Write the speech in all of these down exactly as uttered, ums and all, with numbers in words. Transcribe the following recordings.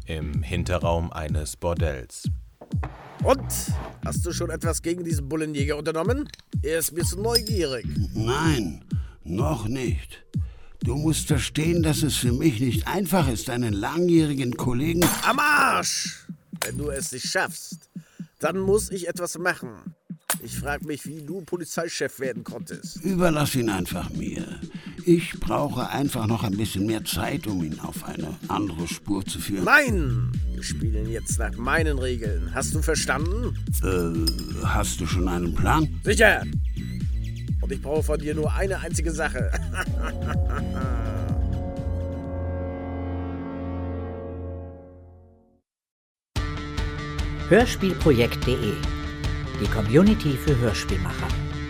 im Hinterraum eines Bordells. Und? Hast du schon etwas gegen diesen Bullenjäger unternommen? Er ist mir zu neugierig. Nein, noch nicht. Du musst verstehen, dass es für mich nicht einfach ist, einen langjährigen Kollegen... Am Arsch! Wenn du es nicht schaffst, dann muss ich etwas machen. Ich frage mich, wie du Polizeichef werden konntest. Überlass ihn einfach mir. Ich brauche einfach noch ein bisschen mehr Zeit, um ihn auf eine andere Spur zu führen. Nein! Wir spielen jetzt nach meinen Regeln. Hast du verstanden? Äh, hast du schon einen Plan? Sicher! Und ich brauche von dir nur eine einzige Sache. Hörspielprojekt punkt de, die Community für Hörspielmacher.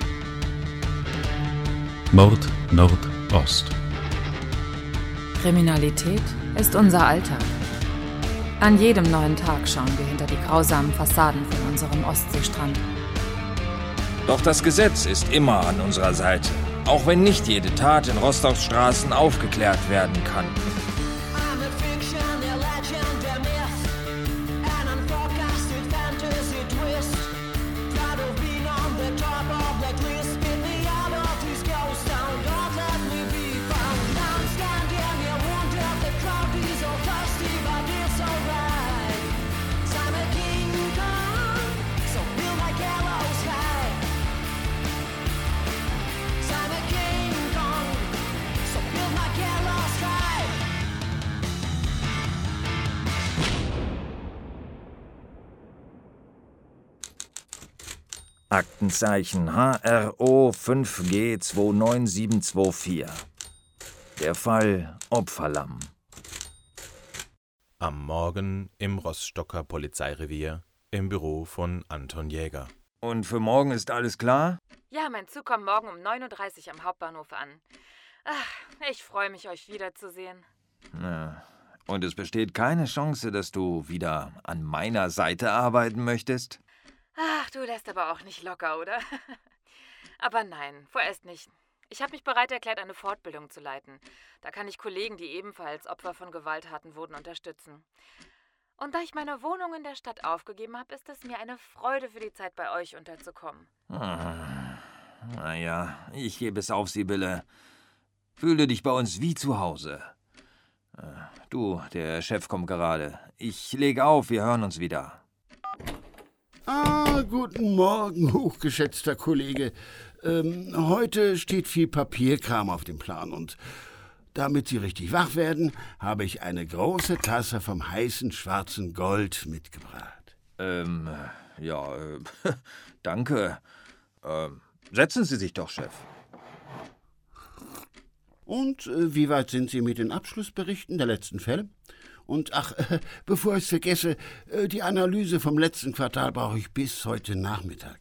Mord Nordost. Kriminalität ist unser Alltag. An jedem neuen Tag schauen wir hinter die grausamen Fassaden von unserem Ostseestrand. Doch das Gesetz ist immer an unserer Seite, auch wenn nicht jede Tat in Rostocks Straßen aufgeklärt werden kann. Aktenzeichen H R O fünf G zwei neun sieben zwei vier. Der Fall Opferlamm. Am Morgen im Rostocker Polizeirevier im Büro von Anton Jäger. Und für morgen ist alles klar? Ja, mein Zug kommt morgen um neun Uhr dreißig am Hauptbahnhof an. Ach, ich freue mich, euch wiederzusehen. Ja. Und es besteht keine Chance, dass du wieder an meiner Seite arbeiten möchtest? Ach, du lässt aber auch nicht locker, oder? Aber nein, vorerst nicht. Ich habe mich bereit erklärt, eine Fortbildung zu leiten. Da kann ich Kollegen, die ebenfalls Opfer von Gewalttaten wurden, unterstützen. Und da ich meine Wohnung in der Stadt aufgegeben habe, ist es mir eine Freude, für die Zeit bei euch unterzukommen. Ah, naja, ich gebe es auf, Sibylle. Fühle dich bei uns wie zu Hause. Du, der Chef kommt gerade. Ich lege auf, wir hören uns wieder. Ah, guten Morgen, hochgeschätzter Kollege. Ähm, heute steht viel Papierkram auf dem Plan und damit Sie richtig wach werden, habe ich eine große Tasse vom heißen schwarzen Gold mitgebracht. Ähm, ja, äh, danke. Ähm, setzen Sie sich doch, Chef. Und äh, wie weit sind Sie mit den Abschlussberichten der letzten Fälle? Und ach, äh, bevor ich es vergesse, äh, die Analyse vom letzten Quartal brauche ich bis heute Nachmittag.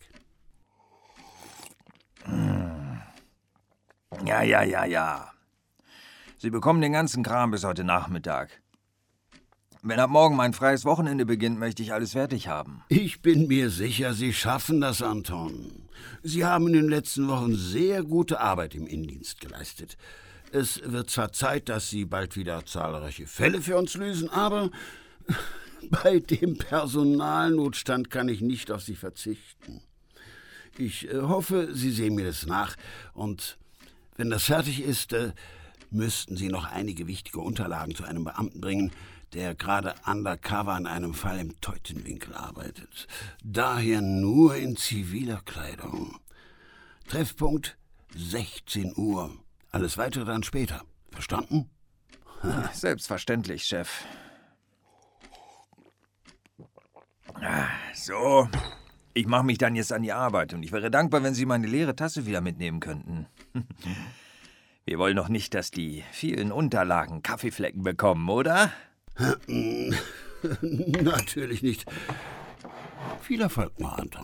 Ja, ja, ja, ja. Sie bekommen den ganzen Kram bis heute Nachmittag. Wenn ab morgen mein freies Wochenende beginnt, möchte ich alles fertig haben. Ich bin mir sicher, Sie schaffen das, Anton. Sie haben in den letzten Wochen sehr gute Arbeit im Innendienst geleistet. Es wird zwar Zeit, dass Sie bald wieder zahlreiche Fälle für uns lösen, aber bei dem Personalnotstand kann ich nicht auf Sie verzichten. Ich äh, hoffe, Sie sehen mir das nach. Und wenn das fertig ist, äh, müssten Sie noch einige wichtige Unterlagen zu einem Beamten bringen, der gerade undercover an einem Fall im Teutenwinkel arbeitet. Daher nur in ziviler Kleidung. Treffpunkt sechzehn Uhr. Alles Weitere dann später. Verstanden? Selbstverständlich, Chef. So, ich mache mich dann jetzt an die Arbeit und ich wäre dankbar, wenn Sie meine leere Tasse wieder mitnehmen könnten. Wir wollen doch nicht, dass die vielen Unterlagen Kaffeeflecken bekommen, oder? Natürlich nicht. Viel Erfolg noch, Anton.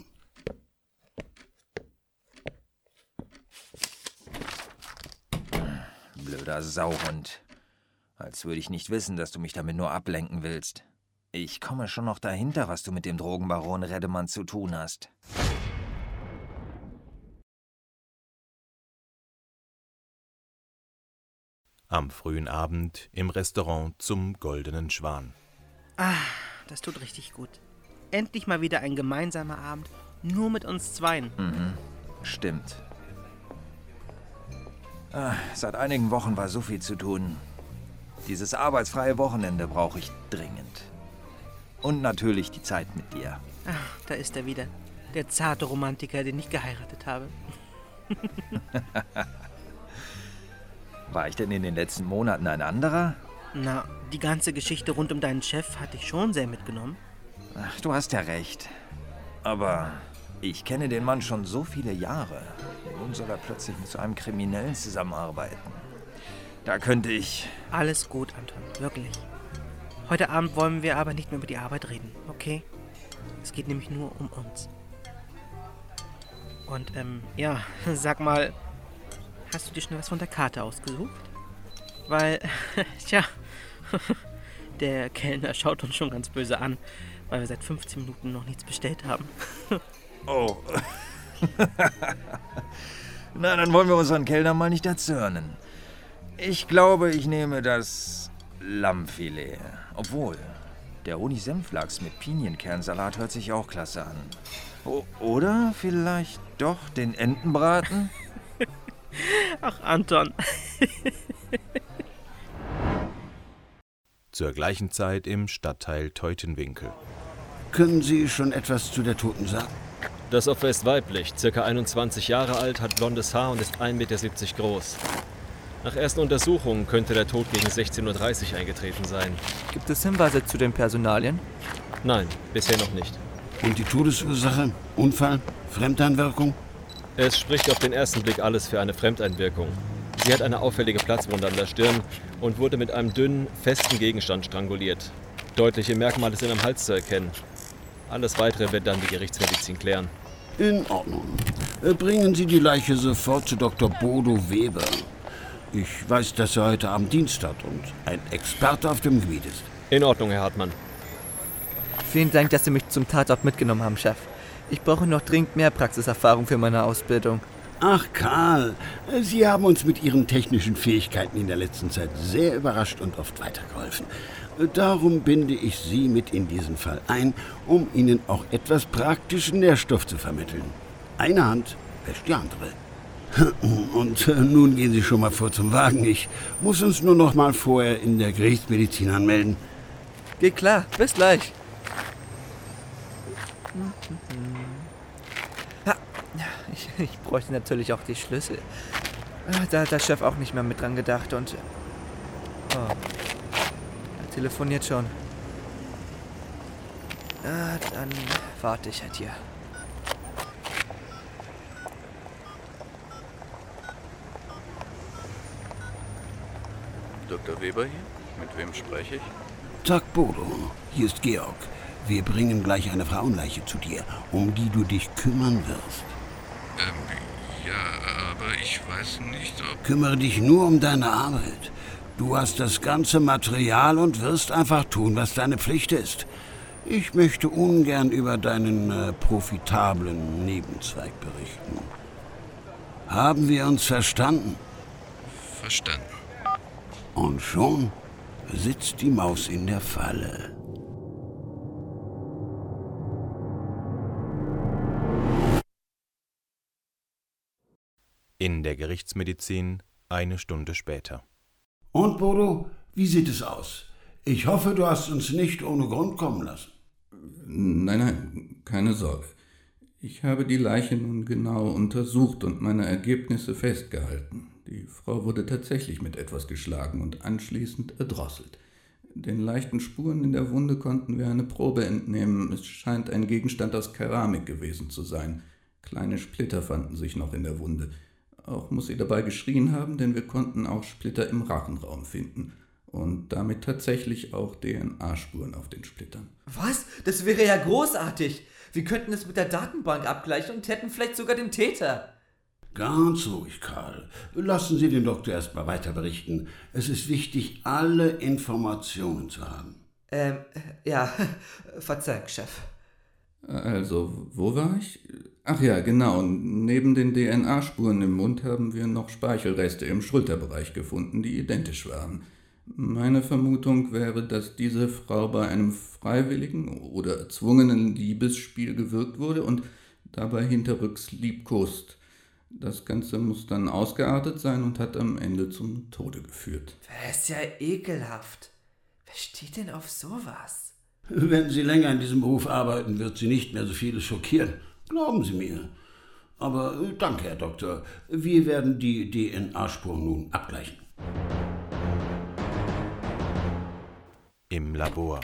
Blöder Sauhund. Als würde ich nicht wissen, dass du mich damit nur ablenken willst. Ich komme schon noch dahinter, was du mit dem Drogenbaron Reddemann zu tun hast. Am frühen Abend im Restaurant zum Goldenen Schwan. Ah, das tut richtig gut. Endlich mal wieder ein gemeinsamer Abend, nur mit uns Zweien. Mhm, stimmt. Ah, seit einigen Wochen war so viel zu tun. Dieses arbeitsfreie Wochenende brauche ich dringend. Und natürlich die Zeit mit dir. Ach, da ist er wieder. Der zarte Romantiker, den ich geheiratet habe. War ich denn in den letzten Monaten ein anderer? Na, die ganze Geschichte rund um deinen Chef hatte ich schon sehr mitgenommen. Ach, du hast ja recht. Aber ich kenne den Mann schon so viele Jahre. Nun soll er plötzlich mit so einem Kriminellen zusammenarbeiten. Da könnte ich... Alles gut, Anton, wirklich. Heute Abend wollen wir aber nicht mehr über die Arbeit reden, okay? Es geht nämlich nur um uns. Und, ähm, ja, sag mal, hast du dir schnell was von der Karte ausgesucht? Weil, tja, der Kellner schaut uns schon ganz böse an, weil wir seit fünfzehn Minuten noch nichts bestellt haben. Oh. Na, dann wollen wir unseren Kellner mal nicht erzürnen. Ich glaube, ich nehme das Lammfilet. Obwohl, der Honig-Senflachs mit Pinienkernsalat hört sich auch klasse an. O- oder vielleicht doch den Entenbraten? Ach, Anton. Zur gleichen Zeit im Stadtteil Teutenwinkel. Können Sie schon etwas zu der Toten sagen? Das Opfer ist weiblich, circa einundzwanzig Jahre alt, hat blondes Haar und ist ein Meter siebzig groß. Nach ersten Untersuchungen könnte der Tod gegen sechzehn Uhr dreißig eingetreten sein. Gibt es Hinweise zu den Personalien? Nein, bisher noch nicht. Und die Todesursache? Unfall? Fremdeinwirkung? Es spricht auf den ersten Blick alles für eine Fremdeinwirkung. Sie hat eine auffällige Platzwunde an der Stirn und wurde mit einem dünnen, festen Gegenstand stranguliert. Deutliche Merkmale sind am Hals zu erkennen. Alles Weitere wird dann die Gerichtsmedizin klären. In Ordnung. Bringen Sie die Leiche sofort zu Doktor Bodo Weber. Ich weiß, dass er heute Abend Dienst hat und ein Experte auf dem Gebiet ist. In Ordnung, Herr Hartmann. Vielen Dank, dass Sie mich zum Tatort mitgenommen haben, Chef. Ich brauche noch dringend mehr Praxiserfahrung für meine Ausbildung. Ach, Karl, Sie haben uns mit Ihren technischen Fähigkeiten in der letzten Zeit sehr überrascht und oft weitergeholfen. Darum binde ich Sie mit in diesen Fall ein, um Ihnen auch etwas praktischen Nährstoff zu vermitteln. Eine Hand wäscht die andere. Und nun gehen Sie schon mal vor zum Wagen. Ich muss uns nur noch mal vorher in der Gerichtsmedizin anmelden. Geht klar, bis gleich. Ich, ich bräuchte natürlich auch die Schlüssel. Da hat der Chef auch nicht mehr mit dran gedacht und... Oh, er telefoniert schon. Ah, dann warte ich halt hier. Doktor Weber hier? Mit wem spreche ich? Tag, Bodo. Hier ist Georg. Wir bringen gleich eine Frauenleiche zu dir, um die du dich kümmern wirst. Ähm, ja, aber ich weiß nicht, ob... Kümmere dich nur um deine Arbeit. Du hast das ganze Material und wirst einfach tun, was deine Pflicht ist. Ich möchte ungern über deinen äh, profitablen Nebenzweig berichten. Haben wir uns verstanden? Verstanden. Und schon sitzt die Maus in der Falle. In der Gerichtsmedizin eine Stunde später. Und Bodo, wie sieht es aus? Ich hoffe, du hast uns nicht ohne Grund kommen lassen. Nein, nein, keine Sorge. Ich habe die Leiche nun genau untersucht und meine Ergebnisse festgehalten. Die Frau wurde tatsächlich mit etwas geschlagen und anschließend erdrosselt. Den leichten Spuren in der Wunde konnten wir eine Probe entnehmen. Es scheint ein Gegenstand aus Keramik gewesen zu sein. Kleine Splitter fanden sich noch in der Wunde. Auch muss sie dabei geschrien haben, denn wir konnten auch Splitter im Rachenraum finden. Und damit tatsächlich auch D N A-Spuren auf den Splittern. Was? Das wäre ja großartig. Wir könnten es mit der Datenbank abgleichen und hätten vielleicht sogar den Täter. Ganz ruhig, Karl. Lassen Sie den Doktor erst mal weiter berichten. Es ist wichtig, alle Informationen zu haben. Ähm, ja, Verzeihung, Chef. Also, wo war ich? Ach ja, genau. Neben den D N A-Spuren im Mund haben wir noch Speichelreste im Schulterbereich gefunden, die identisch waren. Meine Vermutung wäre, dass diese Frau bei einem freiwilligen oder erzwungenen Liebesspiel gewürgt wurde und dabei hinterrücks liebkost. Das Ganze muss dann ausgeartet sein und hat am Ende zum Tode geführt. Das ist ja ekelhaft. Wer steht denn auf sowas? Wenn Sie länger in diesem Beruf arbeiten, wird Sie nicht mehr so vieles schockieren. Glauben Sie mir. Aber äh, danke, Herr Doktor. Wir werden die D N A-Spuren nun abgleichen. Im Labor.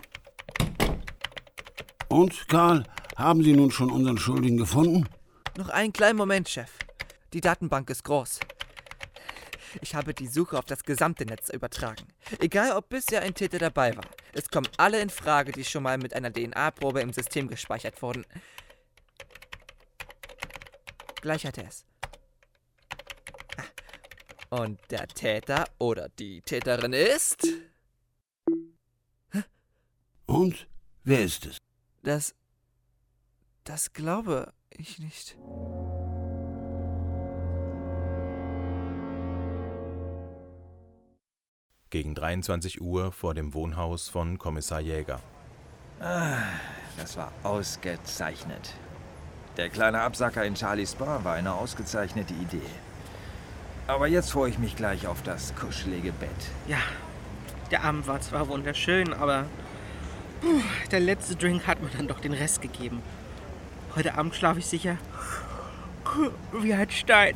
Und, Karl, haben Sie nun schon unseren Schuldigen gefunden? Noch einen kleinen Moment, Chef. Die Datenbank ist groß. Ich habe die Suche auf das gesamte Netz übertragen. Egal, ob bisher ein Täter dabei war. Es kommen alle in Frage, die schon mal mit einer D N A-Probe im System gespeichert wurden. Gleich hat er es. Und der Täter oder die Täterin ist... Und? Wer ist es? Das... Das glaube ich nicht. Gegen dreiundzwanzig Uhr vor dem Wohnhaus von Kommissar Jäger. Ah, das war ausgezeichnet. Der kleine Absacker in Charlies Bar war eine ausgezeichnete Idee. Aber jetzt freue ich mich gleich auf das kuschelige Bett. Ja, der Abend war zwar wunderschön, aber puh, der letzte Drink hat mir dann doch den Rest gegeben. Heute Abend schlafe ich sicher wie ein Stein.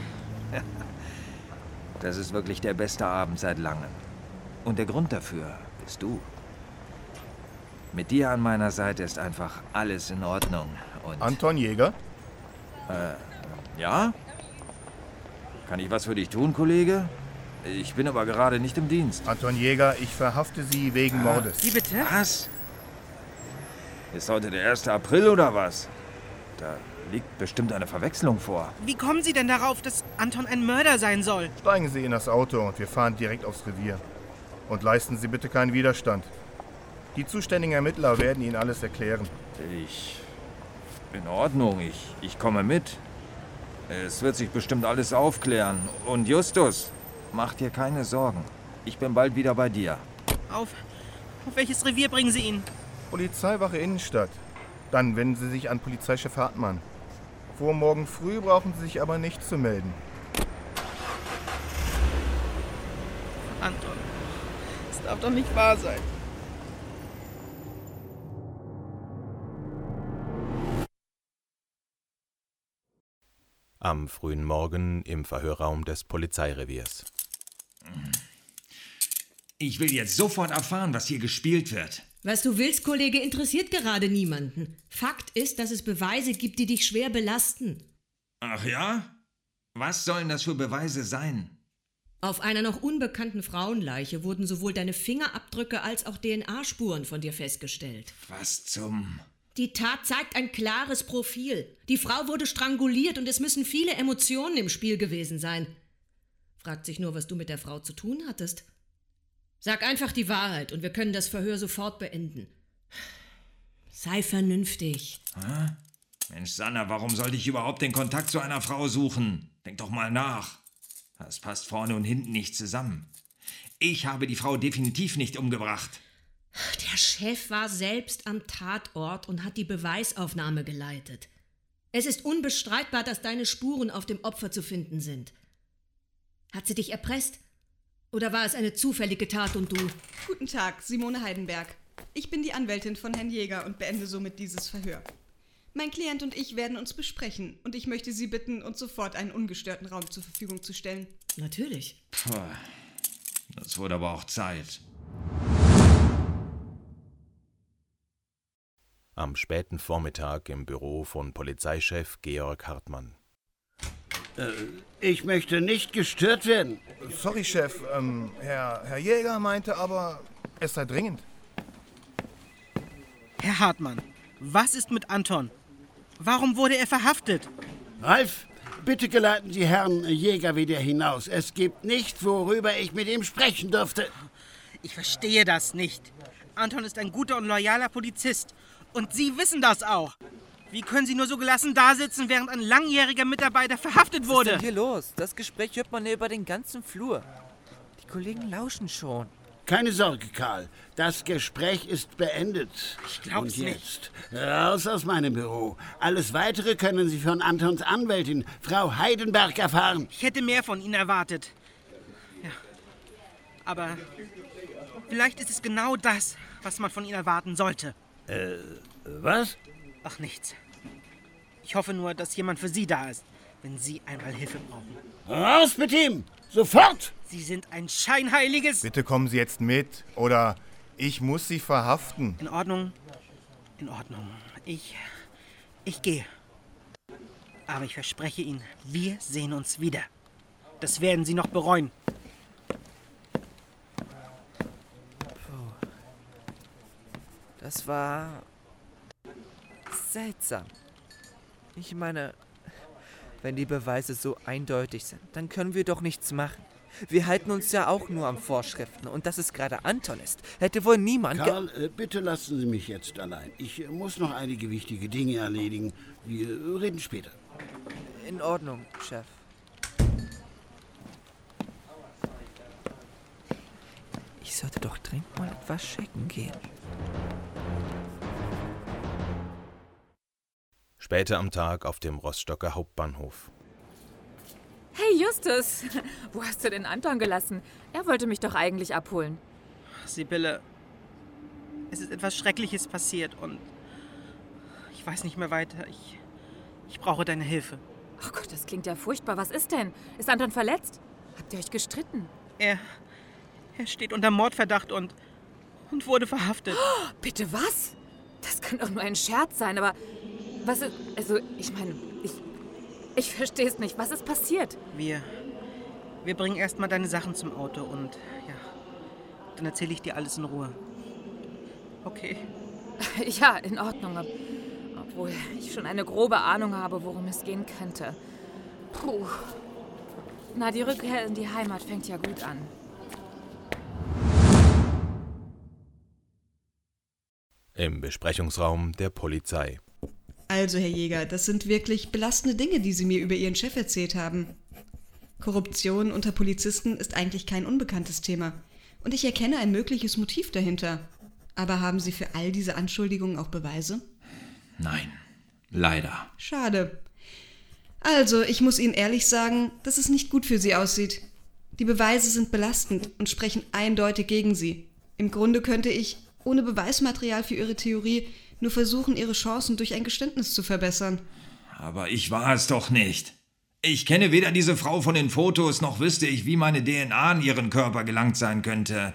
Das ist wirklich der beste Abend seit langem. Und der Grund dafür bist du. Mit dir an meiner Seite ist einfach alles in Ordnung. Und Anton Jäger? Äh, ja? Kann ich was für dich tun, Kollege? Ich bin aber gerade nicht im Dienst. Anton Jäger, ich verhafte Sie wegen ah, Mordes. Wie bitte? Was? Ist heute der erste April oder was? Da liegt bestimmt eine Verwechslung vor. Wie kommen Sie denn darauf, dass Anton ein Mörder sein soll? Steigen Sie in das Auto und wir fahren direkt aufs Revier. Und leisten Sie bitte keinen Widerstand. Die zuständigen Ermittler werden Ihnen alles erklären. Ich... In Ordnung, ich, ich komme mit. Es wird sich bestimmt alles aufklären. Und Justus, mach dir keine Sorgen. Ich bin bald wieder bei dir. Auf, auf welches Revier bringen Sie ihn? Polizeiwache Innenstadt. Dann wenden Sie sich an Polizeichef Hartmann. Vor morgen früh brauchen Sie sich aber nicht zu melden. Anton, das darf doch nicht wahr sein. Am frühen Morgen im Verhörraum des Polizeireviers. Ich will jetzt sofort erfahren, was hier gespielt wird. Was du willst, Kollege, interessiert gerade niemanden. Fakt ist, dass es Beweise gibt, die dich schwer belasten. Ach ja? Was sollen das für Beweise sein? Auf einer noch unbekannten Frauenleiche wurden sowohl deine Fingerabdrücke als auch D N A-Spuren von dir festgestellt. Was zum... Die Tat zeigt ein klares Profil. Die Frau wurde stranguliert und es müssen viele Emotionen im Spiel gewesen sein. Fragt sich nur, was du mit der Frau zu tun hattest. Sag einfach die Wahrheit und wir können das Verhör sofort beenden. Sei vernünftig. Hä? Mensch, Sanna, warum sollte ich überhaupt den Kontakt zu einer Frau suchen? Denk doch mal nach. Das passt vorne und hinten nicht zusammen. Ich habe die Frau definitiv nicht umgebracht. Der Chef war selbst am Tatort und hat die Beweisaufnahme geleitet. Es ist unbestreitbar, dass deine Spuren auf dem Opfer zu finden sind. Hat sie dich erpresst? Oder war es eine zufällige Tat und du? Guten Tag, Simone Heidenberg. Ich bin die Anwältin von Herrn Jäger und beende somit dieses Verhör. Mein Klient und ich werden uns besprechen und ich möchte Sie bitten, uns sofort einen ungestörten Raum zur Verfügung zu stellen. Natürlich. Puh, das wurde aber auch Zeit. Am späten Vormittag im Büro von Polizeichef Georg Hartmann. Äh, ich möchte nicht gestört werden. Sorry, Chef. Ähm, Herr, Herr Jäger meinte aber, es sei dringend. Herr Hartmann, was ist mit Anton? Warum wurde er verhaftet? Ralf, bitte geleiten Sie Herrn Jäger wieder hinaus. Es gibt nichts, worüber ich mit ihm sprechen dürfte. Ich verstehe das nicht. Anton ist ein guter und loyaler Polizist. Und Sie wissen das auch. Wie können Sie nur so gelassen dasitzen, während ein langjähriger Mitarbeiter verhaftet wurde? Was ist denn hier los? Das Gespräch hört man ja über den ganzen Flur. Die Kollegen lauschen schon. Keine Sorge, Karl. Das Gespräch ist beendet. Ich glaub's Und nicht. jetzt raus aus meinem Büro. Alles Weitere können Sie von Antons Anwältin, Frau Heidenberg, erfahren. Ich hätte mehr von Ihnen erwartet. Ja. Aber vielleicht ist es genau das, was man von Ihnen erwarten sollte. Äh, was? Ach, nichts. Ich hoffe nur, dass jemand für Sie da ist, wenn Sie einmal Hilfe brauchen. Raus mit ihm! Sofort! Sie sind ein scheinheiliges... Bitte kommen Sie jetzt mit, oder ich muss Sie verhaften. In Ordnung. In Ordnung. Ich... Ich gehe. Aber ich verspreche Ihnen, wir sehen uns wieder. Das werden Sie noch bereuen. Puh. Das war... seltsam. Ich meine... Wenn die Beweise so eindeutig sind, dann können wir doch nichts machen. Wir halten uns ja auch nur an Vorschriften. Und dass es gerade Anton ist, hätte wohl niemand... Karl, äh, bitte lassen Sie mich jetzt allein. Ich äh, muss noch einige wichtige Dinge erledigen. Wir äh, reden später. In Ordnung, Chef. Ich sollte doch dringend mal etwas checken gehen. Später am Tag auf dem Rostocker Hauptbahnhof. Hey Justus, wo hast du denn Anton gelassen? Er wollte mich doch eigentlich abholen. Sibylle, es ist etwas Schreckliches passiert und ich weiß nicht mehr weiter. Ich, ich brauche deine Hilfe. Oh Gott, das klingt ja furchtbar. Was ist denn? Ist Anton verletzt? Habt ihr euch gestritten? Er, er steht unter Mordverdacht und, und wurde verhaftet. Oh, bitte was? Das kann doch nur ein Scherz sein, aber... Was ist... Also, ich meine, ich... Ich verstehe es nicht. Was ist passiert? Wir... Wir bringen erstmal deine Sachen zum Auto und... Ja... Dann erzähle ich dir alles in Ruhe. Okay? Ja, in Ordnung. Obwohl ich schon eine grobe Ahnung habe, worum es gehen könnte. Puh. Na, die Rückkehr in die Heimat fängt ja gut an. Im Besprechungsraum der Polizei. Also, Herr Jäger, das sind wirklich belastende Dinge, die Sie mir über Ihren Chef erzählt haben. Korruption unter Polizisten ist eigentlich kein unbekanntes Thema. Und ich erkenne ein mögliches Motiv dahinter. Aber haben Sie für all diese Anschuldigungen auch Beweise? Nein, leider. Schade. Also, ich muss Ihnen ehrlich sagen, dass es nicht gut für Sie aussieht. Die Beweise sind belastend und sprechen eindeutig gegen Sie. Im Grunde könnte ich, ohne Beweismaterial für Ihre Theorie, nur versuchen, Ihre Chancen durch ein Geständnis zu verbessern. Aber ich war es doch nicht. Ich kenne weder diese Frau von den Fotos, noch wüsste ich, wie meine D N A in ihren Körper gelangt sein könnte.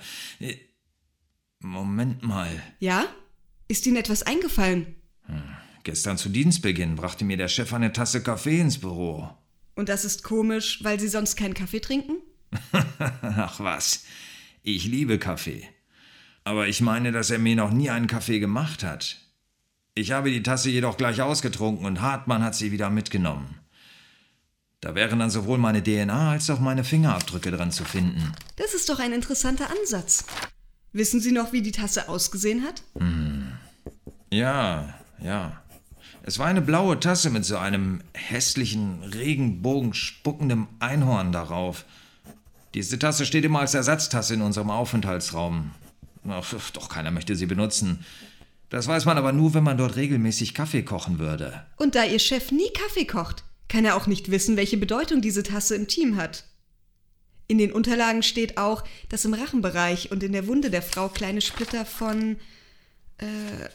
Moment mal. Ja? Ist Ihnen etwas eingefallen? Hm. Gestern zu Dienstbeginn brachte mir der Chef eine Tasse Kaffee ins Büro. Und das ist komisch, weil Sie sonst keinen Kaffee trinken? Ach was, ich liebe Kaffee. Aber ich meine, dass er mir noch nie einen Kaffee gemacht hat. Ich habe die Tasse jedoch gleich ausgetrunken und Hartmann hat sie wieder mitgenommen. Da wären dann sowohl meine D N A als auch meine Fingerabdrücke dran zu finden. Das ist doch ein interessanter Ansatz. Wissen Sie noch, wie die Tasse ausgesehen hat? Hm. Ja, ja. Es war eine blaue Tasse mit so einem hässlichen, regenbogenspuckenden Einhorn darauf. Diese Tasse steht immer als Ersatztasse in unserem Aufenthaltsraum. Ach, doch keiner möchte sie benutzen. Das weiß man aber nur, wenn man dort regelmäßig Kaffee kochen würde. Und da Ihr Chef nie Kaffee kocht, kann er auch nicht wissen, welche Bedeutung diese Tasse im Team hat. In den Unterlagen steht auch, dass im Rachenbereich und in der Wunde der Frau kleine Splitter von äh,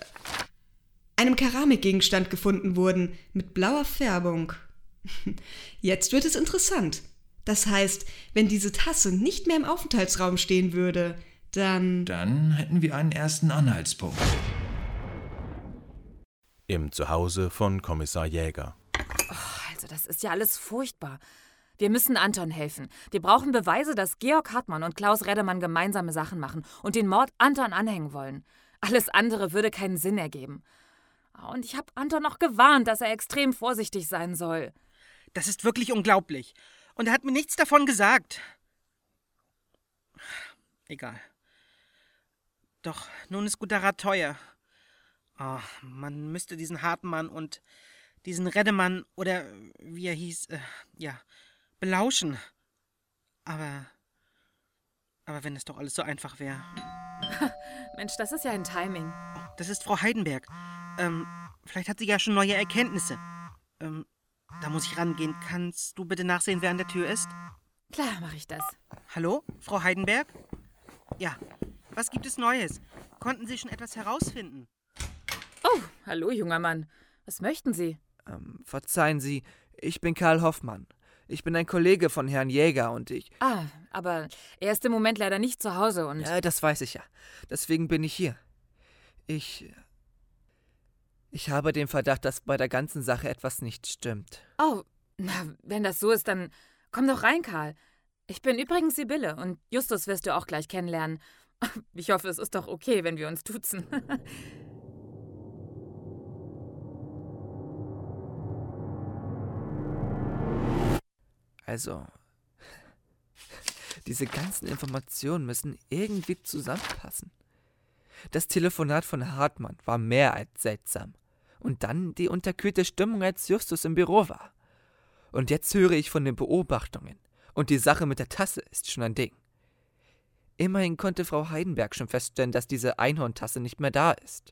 einem Keramikgegenstand gefunden wurden, mit blauer Färbung. Jetzt wird es interessant. Das heißt, wenn diese Tasse nicht mehr im Aufenthaltsraum stehen würde, dann... Dann hätten wir einen ersten Anhaltspunkt. Im Zuhause von Kommissar Jäger. Oh, also das ist ja alles furchtbar. Wir müssen Anton helfen. Wir brauchen Beweise, dass Georg Hartmann und Klaus Reddemann gemeinsame Sachen machen und den Mord Anton anhängen wollen. Alles andere würde keinen Sinn ergeben. Und ich habe Anton noch gewarnt, dass er extrem vorsichtig sein soll. Das ist wirklich unglaublich. Und er hat mir nichts davon gesagt. Egal. Doch nun ist guter Rat teuer. Oh, man müsste diesen Hartmann und diesen Reddemann oder wie er hieß, äh, ja, belauschen. Aber, Aber wenn es doch alles so einfach wäre. Mensch, das ist ja ein Timing. Das ist Frau Heidenberg. Ähm, vielleicht hat sie ja schon neue Erkenntnisse. Ähm, da muss ich rangehen. Kannst du bitte nachsehen, wer an der Tür ist? Klar, mache ich das. Hallo, Frau Heidenberg? Ja, was gibt es Neues? Konnten Sie schon etwas herausfinden? Oh, hallo, junger Mann. Was möchten Sie? Ähm, verzeihen Sie, ich bin Karl Hoffmann. Ich bin ein Kollege von Herrn Jäger und ich... Ah, aber er ist im Moment leider nicht zu Hause und... Ja, das weiß ich ja. Deswegen bin ich hier. Ich... Ich habe den Verdacht, dass bei der ganzen Sache etwas nicht stimmt. Oh, na, wenn das so ist, dann komm doch rein, Karl. Ich bin übrigens Sibylle und Justus wirst du auch gleich kennenlernen. Ich hoffe, es ist doch okay, wenn wir uns duzen. Also, diese ganzen Informationen müssen irgendwie zusammenpassen. Das Telefonat von Hartmann war mehr als seltsam. Und dann die unterkühlte Stimmung, als Justus im Büro war. Und jetzt höre ich von den Beobachtungen. Und die Sache mit der Tasse ist schon ein Ding. Immerhin konnte Frau Heidenberg schon feststellen, dass diese Einhorntasse nicht mehr da ist.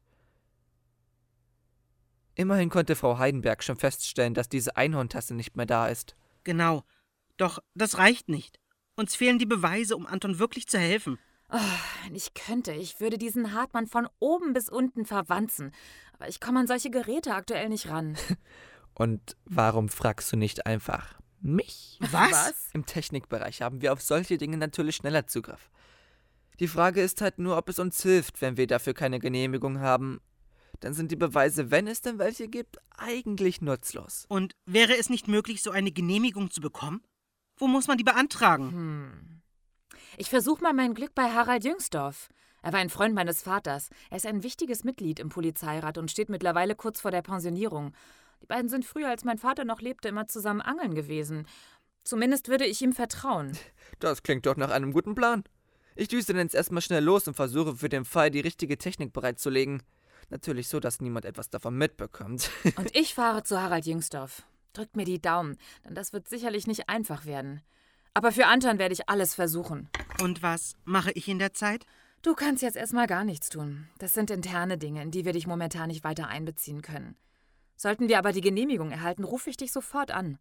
Immerhin konnte Frau Heidenberg schon feststellen, dass diese Einhorntasse nicht mehr da ist. Genau. Doch das reicht nicht. Uns fehlen die Beweise, um Anton wirklich zu helfen. Oh, wenn ich könnte, ich würde diesen Hartmann von oben bis unten verwanzen. Aber ich komme an solche Geräte aktuell nicht ran. Und warum fragst du nicht einfach mich? Was? Was? Im Technikbereich haben wir auf solche Dinge natürlich schneller Zugriff. Die Frage ist halt nur, ob es uns hilft, wenn wir dafür keine Genehmigung haben. Dann sind die Beweise, wenn es denn welche gibt, eigentlich nutzlos. Und wäre es nicht möglich, so eine Genehmigung zu bekommen? Wo muss man die beantragen? Hm. Ich versuche mal mein Glück bei Harald Jüngsdorf. Er war ein Freund meines Vaters. Er ist ein wichtiges Mitglied im Polizeirat und steht mittlerweile kurz vor der Pensionierung. Die beiden sind früher, als mein Vater noch lebte, immer zusammen angeln gewesen. Zumindest würde ich ihm vertrauen. Das klingt doch nach einem guten Plan. Ich düse dann jetzt erstmal schnell los und versuche für den Fall, die richtige Technik bereitzulegen. Natürlich so, dass niemand etwas davon mitbekommt. Und ich fahre zu Harald Jüngsdorf. Drückt mir die Daumen, denn das wird sicherlich nicht einfach werden. Aber für Anton werde ich alles versuchen. Und was mache ich in der Zeit? Du kannst jetzt erstmal gar nichts tun. Das sind interne Dinge, in die wir dich momentan nicht weiter einbeziehen können. Sollten wir aber die Genehmigung erhalten, rufe ich dich sofort an.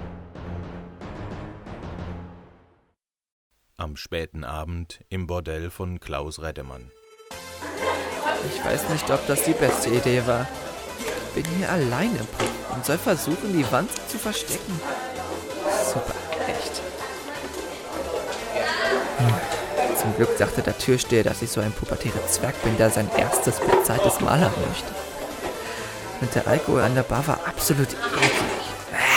Am späten Abend im Bordell von Klaus Reddemann. Ich weiß nicht, ob das die beste Idee war. Ich bin hier allein im Puff und soll versuchen, die Wand zu verstecken. Super, echt. Hm. Zum Glück dachte der Türsteher, dass ich so ein pubertärer Zwerg bin, der sein erstes bezahltes Mal haben möchte. Und der Alkohol an der Bar war absolut eklig.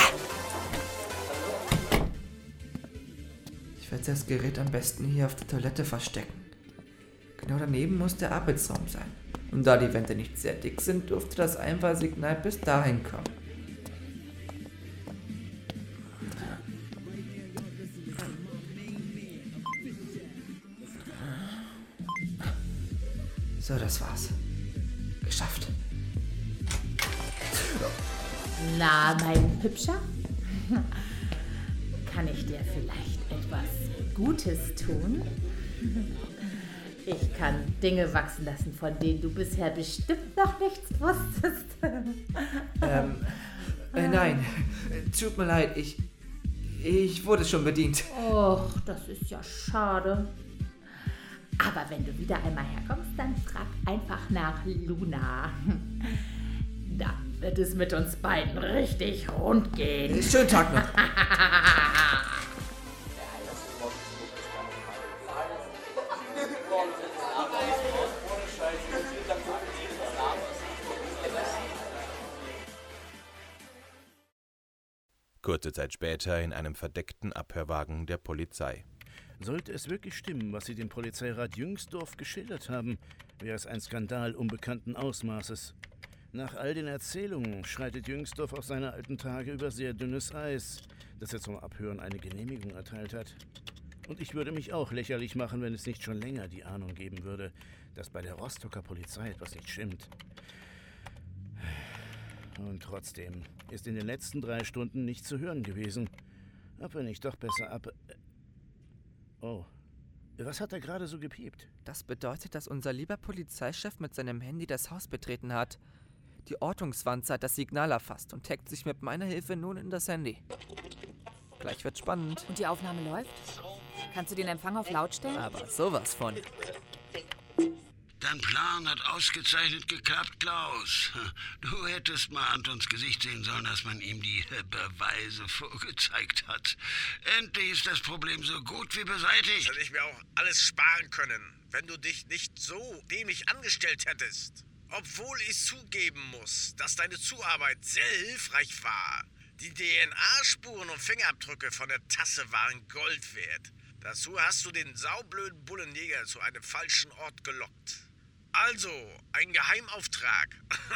Ich werde das Gerät am besten hier auf der Toilette verstecken. Genau daneben muss der Arbeitsraum sein. Und da die Wände nicht sehr dick sind, dürfte das Einwahlsignal bis dahin kommen. So, das war's. Geschafft. Na, mein Hübscher? Kann ich dir vielleicht etwas Gutes tun? Ich kann Dinge wachsen lassen, von denen du bisher bestimmt noch nichts wusstest. ähm, äh, nein. Tut mir leid, ich... Ich wurde schon bedient. Och, das ist ja schade. Aber wenn du wieder einmal herkommst, dann frag einfach nach Luna. Dann wird es mit uns beiden richtig rund gehen. Schönen Tag noch. Kurze Zeit später in einem verdeckten Abhörwagen der Polizei. Sollte es wirklich stimmen, was Sie dem Polizeirat Jüngsdorf geschildert haben, wäre es ein Skandal unbekannten Ausmaßes. Nach all den Erzählungen schreitet Jüngsdorf auf seine alten Tage über sehr dünnes Eis, dass er zum Abhören eine Genehmigung erteilt hat. Und ich würde mich auch lächerlich machen, wenn es nicht schon länger die Ahnung geben würde, dass bei der Rostocker Polizei etwas nicht stimmt. Und trotzdem ist in den letzten drei Stunden nichts zu hören gewesen. Ob wir nicht doch besser ab... Oh, Was hat er gerade so gepiept? Das bedeutet, dass unser lieber Polizeichef mit seinem Handy das Haus betreten hat. Die Ortungswanze hat das Signal erfasst und hackt sich mit meiner Hilfe nun in das Handy. Gleich wird's spannend. Und die Aufnahme läuft? Kannst du den Empfang auf laut stellen? Aber sowas von. Dein Plan hat ausgezeichnet geklappt, Klaus. Du hättest mal Antons Gesicht sehen sollen, als man ihm die Beweise vorgezeigt hat. Endlich ist das Problem so gut wie beseitigt. Das hätte ich mir auch alles sparen können, wenn du dich nicht so dämlich angestellt hättest. Obwohl ich zugeben muss, dass deine Zuarbeit sehr hilfreich war. Die D N A-Spuren und Fingerabdrücke von der Tasse waren Gold wert. Dazu hast du den saublöden Bullenjäger zu einem falschen Ort gelockt. Also, ein Geheimauftrag.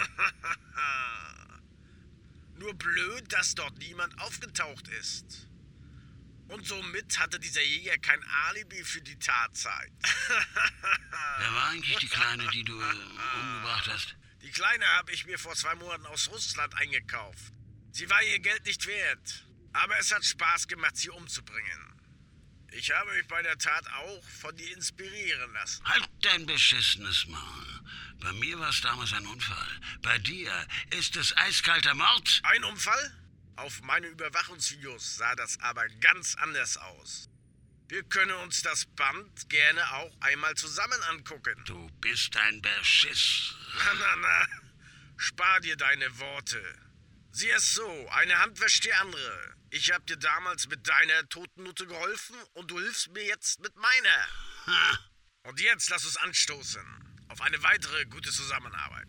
Nur blöd, dass dort niemand aufgetaucht ist. Und somit hatte dieser Jäger kein Alibi für die Tatzeit. Wer war eigentlich die Kleine, die du äh, umgebracht hast? Die Kleine habe ich mir vor zwei Monaten aus Russland eingekauft. Sie war ihr Geld nicht wert. Aber es hat Spaß gemacht, sie umzubringen. Ich habe mich bei der Tat auch von dir inspirieren lassen. Halt dein beschissenes Maul. Bei mir war es damals ein Unfall. Bei dir ist es eiskalter Mord. Ein Unfall? Auf meine Überwachungsvideos sah das aber ganz anders aus. Wir können uns das Band gerne auch einmal zusammen angucken. Du bist ein Beschiss. Na, na, na. Spar dir deine Worte. Sieh es so, eine Hand wäscht die andere. Ich habe dir damals mit deiner toten Nutte geholfen und du hilfst mir jetzt mit meiner. Und jetzt lass uns anstoßen auf eine weitere gute Zusammenarbeit.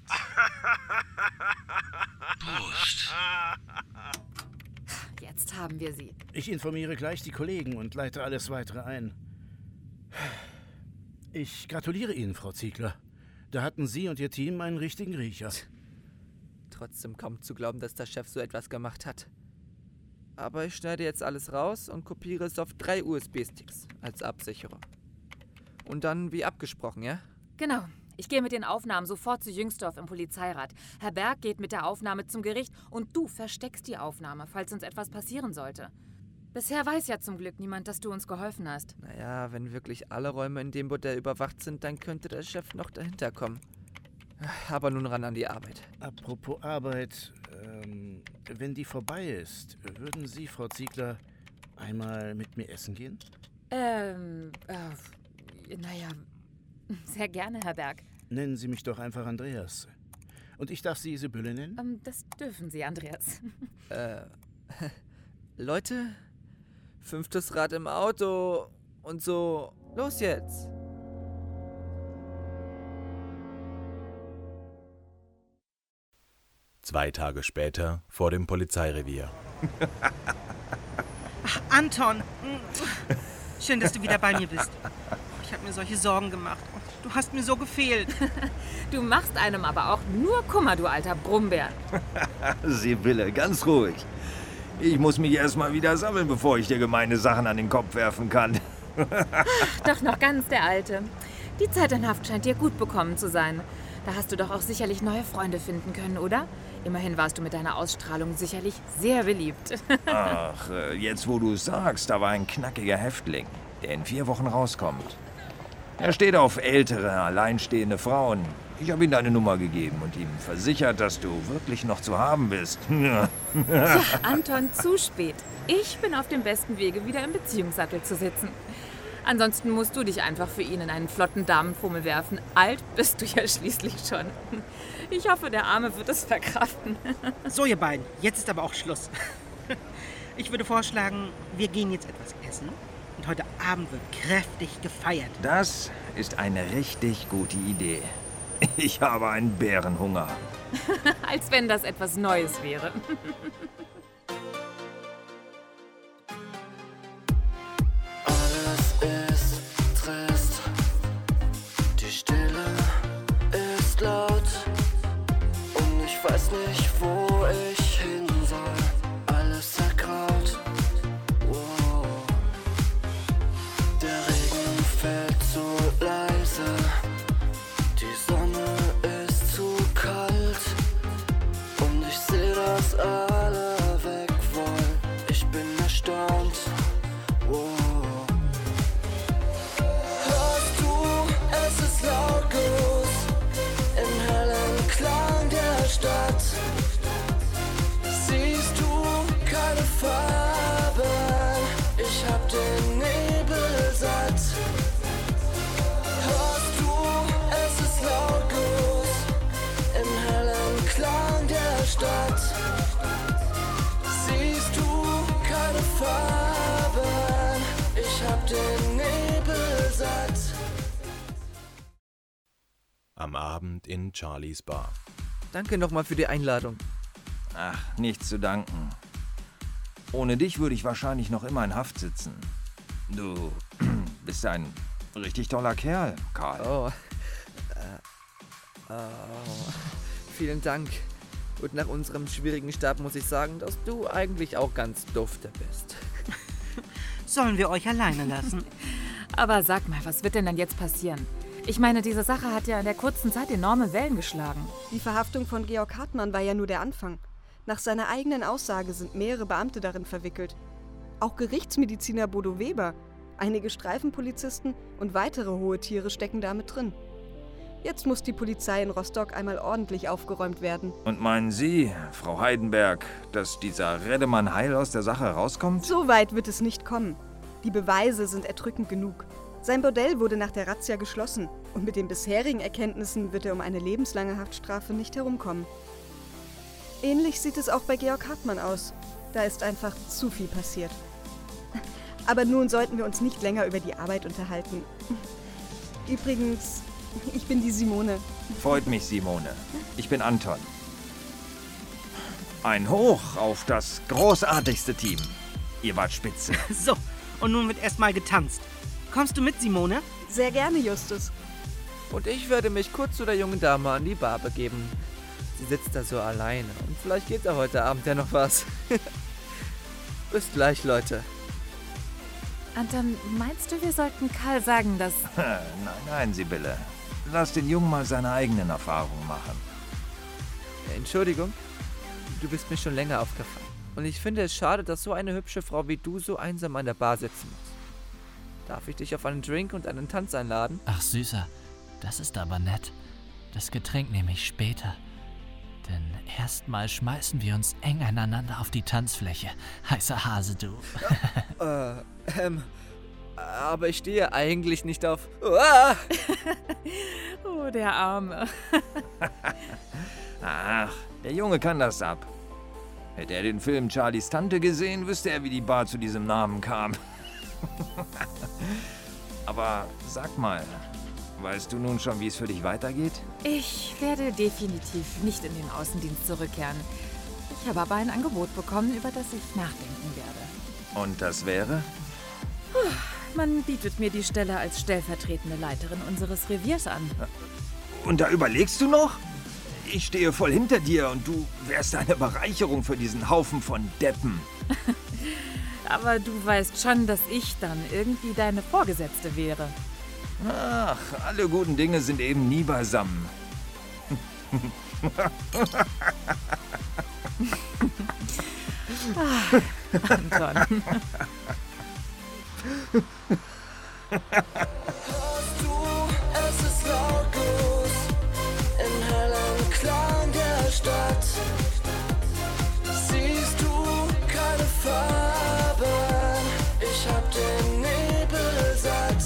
Prost. Jetzt haben wir sie. Ich informiere gleich die Kollegen und leite alles Weitere ein. Ich gratuliere Ihnen, Frau Ziegler. Da hatten Sie und Ihr Team einen richtigen Riecher. Trotzdem kaum zu glauben, dass der Chef so etwas gemacht hat. Aber ich schneide jetzt alles raus und kopiere es auf drei U S B-Sticks als Absicherung. Und dann wie abgesprochen, ja? Genau. Ich gehe mit den Aufnahmen sofort zu Jüngsdorf im Polizeirat. Herr Berg geht mit der Aufnahme zum Gericht und du versteckst die Aufnahme, falls uns etwas passieren sollte. Bisher weiß ja zum Glück niemand, dass du uns geholfen hast. Naja, wenn wirklich alle Räume in dem Bordell überwacht sind, dann könnte der Chef noch dahinter kommen. Aber nun ran an die Arbeit. Apropos Arbeit, ähm, wenn die vorbei ist, würden Sie, Frau Ziegler, einmal mit mir essen gehen? Ähm, äh, naja, sehr gerne, Herr Berg. Nennen Sie mich doch einfach Andreas. Und ich darf Sie Sibylle nennen? Ähm, das dürfen Sie, Andreas. äh, Leute, fünftes Rad im Auto und so, los jetzt. Zwei Tage später vor dem Polizeirevier. Ach, Anton! Schön, dass du wieder bei mir bist. Ich habe mir solche Sorgen gemacht. Du hast mir so gefehlt. Du machst einem aber auch nur Kummer, du alter Brummbär. Sibylle, ganz ruhig. Ich muss mich erst mal wieder sammeln, bevor ich dir gemeine Sachen an den Kopf werfen kann. Doch noch ganz der Alte. Die Zeit in Haft scheint dir gut bekommen zu sein. Da hast du doch auch sicherlich neue Freunde finden können, oder? Immerhin warst du mit deiner Ausstrahlung sicherlich sehr beliebt. Ach, jetzt wo du es sagst, da war ein knackiger Häftling, der in vier Wochen rauskommt. Er steht auf ältere, alleinstehende Frauen. Ich habe ihm deine Nummer gegeben und ihm versichert, dass du wirklich noch zu haben bist. Tja, Anton, zu spät. Ich bin auf dem besten Wege, wieder im Beziehungssattel zu sitzen. Ansonsten musst du dich einfach für ihn in einen flotten Damenfummel werfen. Alt bist du ja schließlich schon. Ich hoffe, der Arme wird es verkraften. So, ihr beiden, jetzt ist aber auch Schluss. Ich würde vorschlagen, wir gehen jetzt etwas essen und heute Abend wird kräftig gefeiert. Das ist eine richtig gute Idee. Ich habe einen Bärenhunger. Als wenn das etwas Neues wäre. Ich weiß nicht, wo ich hin soll. Alles ergraut. Wow. Der Regen fällt zu leise. Die Sonne ist zu kalt. Und ich sehe, dass alle weg wollen. Ich bin erstaunt. Wow. Abend in Charlies Bar. Danke nochmal für die Einladung. Ach, nichts zu danken. Ohne dich würde ich wahrscheinlich noch immer in Haft sitzen. Du bist ein richtig toller Kerl, Karl. Oh. Äh, oh. Vielen Dank. Und nach unserem schwierigen Start muss ich sagen, dass du eigentlich auch ganz dufte bist. Sollen wir euch alleine lassen? Aber sag mal, was wird denn dann jetzt passieren? Ich meine, diese Sache hat ja in der kurzen Zeit enorme Wellen geschlagen. Die Verhaftung von Georg Hartmann war ja nur der Anfang. Nach seiner eigenen Aussage sind mehrere Beamte darin verwickelt. Auch Gerichtsmediziner Bodo Weber, einige Streifenpolizisten und weitere hohe Tiere stecken damit drin. Jetzt muss die Polizei in Rostock einmal ordentlich aufgeräumt werden. Und meinen Sie, Frau Heidenberg, dass dieser Redemann heil aus der Sache rauskommt? So weit wird es nicht kommen. Die Beweise sind erdrückend genug. Sein Bordell wurde nach der Razzia geschlossen und mit den bisherigen Erkenntnissen wird er um eine lebenslange Haftstrafe nicht herumkommen. Ähnlich sieht es auch bei Georg Hartmann aus. Da ist einfach zu viel passiert. Aber nun sollten wir uns nicht länger über die Arbeit unterhalten. Übrigens, ich bin die Simone. Freut mich, Simone. Ich bin Anton. Ein Hoch auf das großartigste Team. Ihr wart spitze. So, und nun wird erstmal getanzt. Kommst du mit, Simone? Sehr gerne, Justus. Und ich werde mich kurz zu der jungen Dame an die Bar begeben. Sie sitzt da so alleine und vielleicht geht da heute Abend ja noch was. Bis gleich, Leute. Anton, meinst du, wir sollten Karl sagen, dass... Nein, nein, Sibylle. Lass den Jungen mal seine eigenen Erfahrungen machen. Entschuldigung, du bist mir schon länger aufgefallen. Und ich finde es schade, dass so eine hübsche Frau wie du so einsam an der Bar sitzen muss. Darf ich dich auf einen Drink und einen Tanz einladen? Ach, Süßer, das ist aber nett. Das Getränk nehme ich später. Denn erstmal schmeißen wir uns eng aneinander auf die Tanzfläche. Heißer Hase, du. äh, ähm... Aber ich stehe eigentlich nicht auf... Uah! Oh, der Arme. Ach, der Junge kann das ab. Hätte er den Film Charlies Tante gesehen, wüsste er, wie die Bar zu diesem Namen kam. Aber sag mal, weißt du nun schon, wie es für dich weitergeht? Ich werde definitiv nicht in den Außendienst zurückkehren. Ich habe aber ein Angebot bekommen, über das ich nachdenken werde. Und das wäre? Puh. Man bietet mir die Stelle als stellvertretende Leiterin unseres Reviers an. Und da überlegst du noch? Ich stehe voll hinter dir und du wärst eine Bereicherung für diesen Haufen von Deppen. Aber du weißt schon, dass ich dann irgendwie deine Vorgesetzte wäre. Ach, alle guten Dinge sind eben nie beisammen. Ach, Anton. Hörst du, es ist lautlos im hellen Klang der Stadt. Siehst du keine Farben, ich hab den Nebel satt.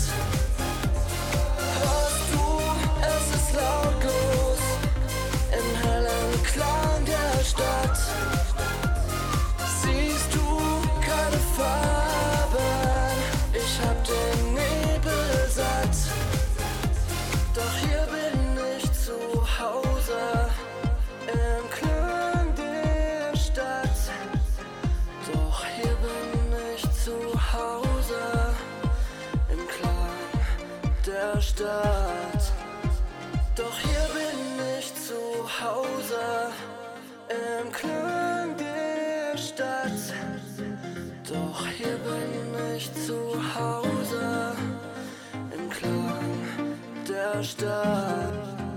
Hörst du, es ist lautlos im hellen Klang der Stadt. Siehst du keine Farben, ich hab den Nebel satt. Doch hier bin ich zu Hause im Klang der Stadt. Doch hier bin ich zu Hause im Klang der Stadt. Doch hier bin ich zu Hause im Klang der Stadt. Doch hier bin ich zu Hause im Klang der Stadt.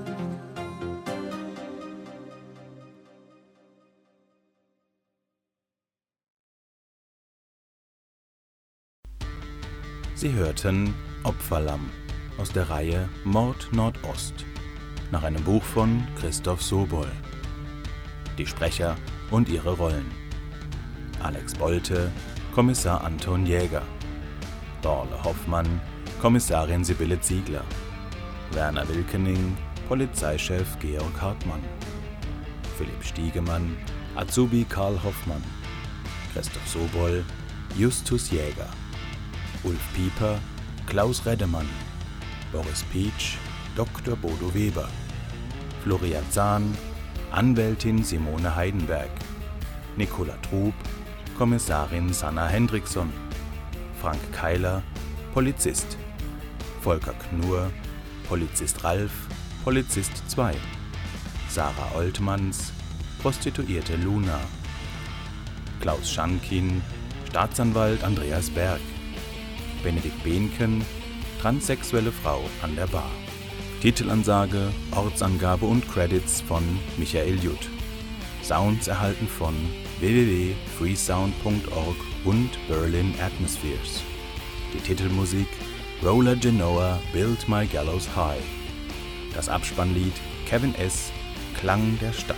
Sie hörten Opferlamm aus der Reihe Mord Nordost nach einem Buch von Christoph Sobol. Die Sprecher und ihre Rollen: Alex Bolte, Kommissar Anton Jäger, Dorle Hoffmann, Kommissarin Sibylle Ziegler, Werner Wilkening, Polizeichef Georg Hartmann, Philipp Stiegemann, Azubi Karl Hoffmann, Christoph Sobol, Justus Jäger, Ulf Pieper, Klaus Redemann, Boris Pietsch, Doktor Bodo Weber, Floria Zahn, Anwältin Simone Heidenberg, Nicola Trub, Kommissarin Sanna Hendrickson, Frank Keiler, Polizist, Volker Knurr, Polizist Ralf, Polizist zwei, Sarah Oltmanns, Prostituierte Luna, Klaus Schankin, Staatsanwalt Andreas Berg, Benedikt Behnken, transsexuelle Frau an der Bar. Titelansage, Ortsangabe und Credits von Michael Jutt. Sounds erhalten von w w w punkt freesound punkt org und Berlin Atmospheres. Die Titelmusik Roller Genoa Build My Gallows High. Das Abspannlied Kevin S. Klang der Stadt.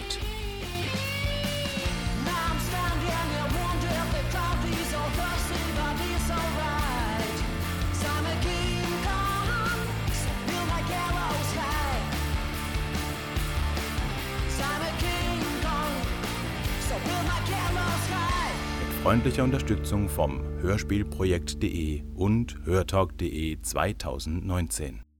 Mit freundlicher Unterstützung vom Hörspielprojekt punkt de und hörtalk punkt de zweitausendneunzehn.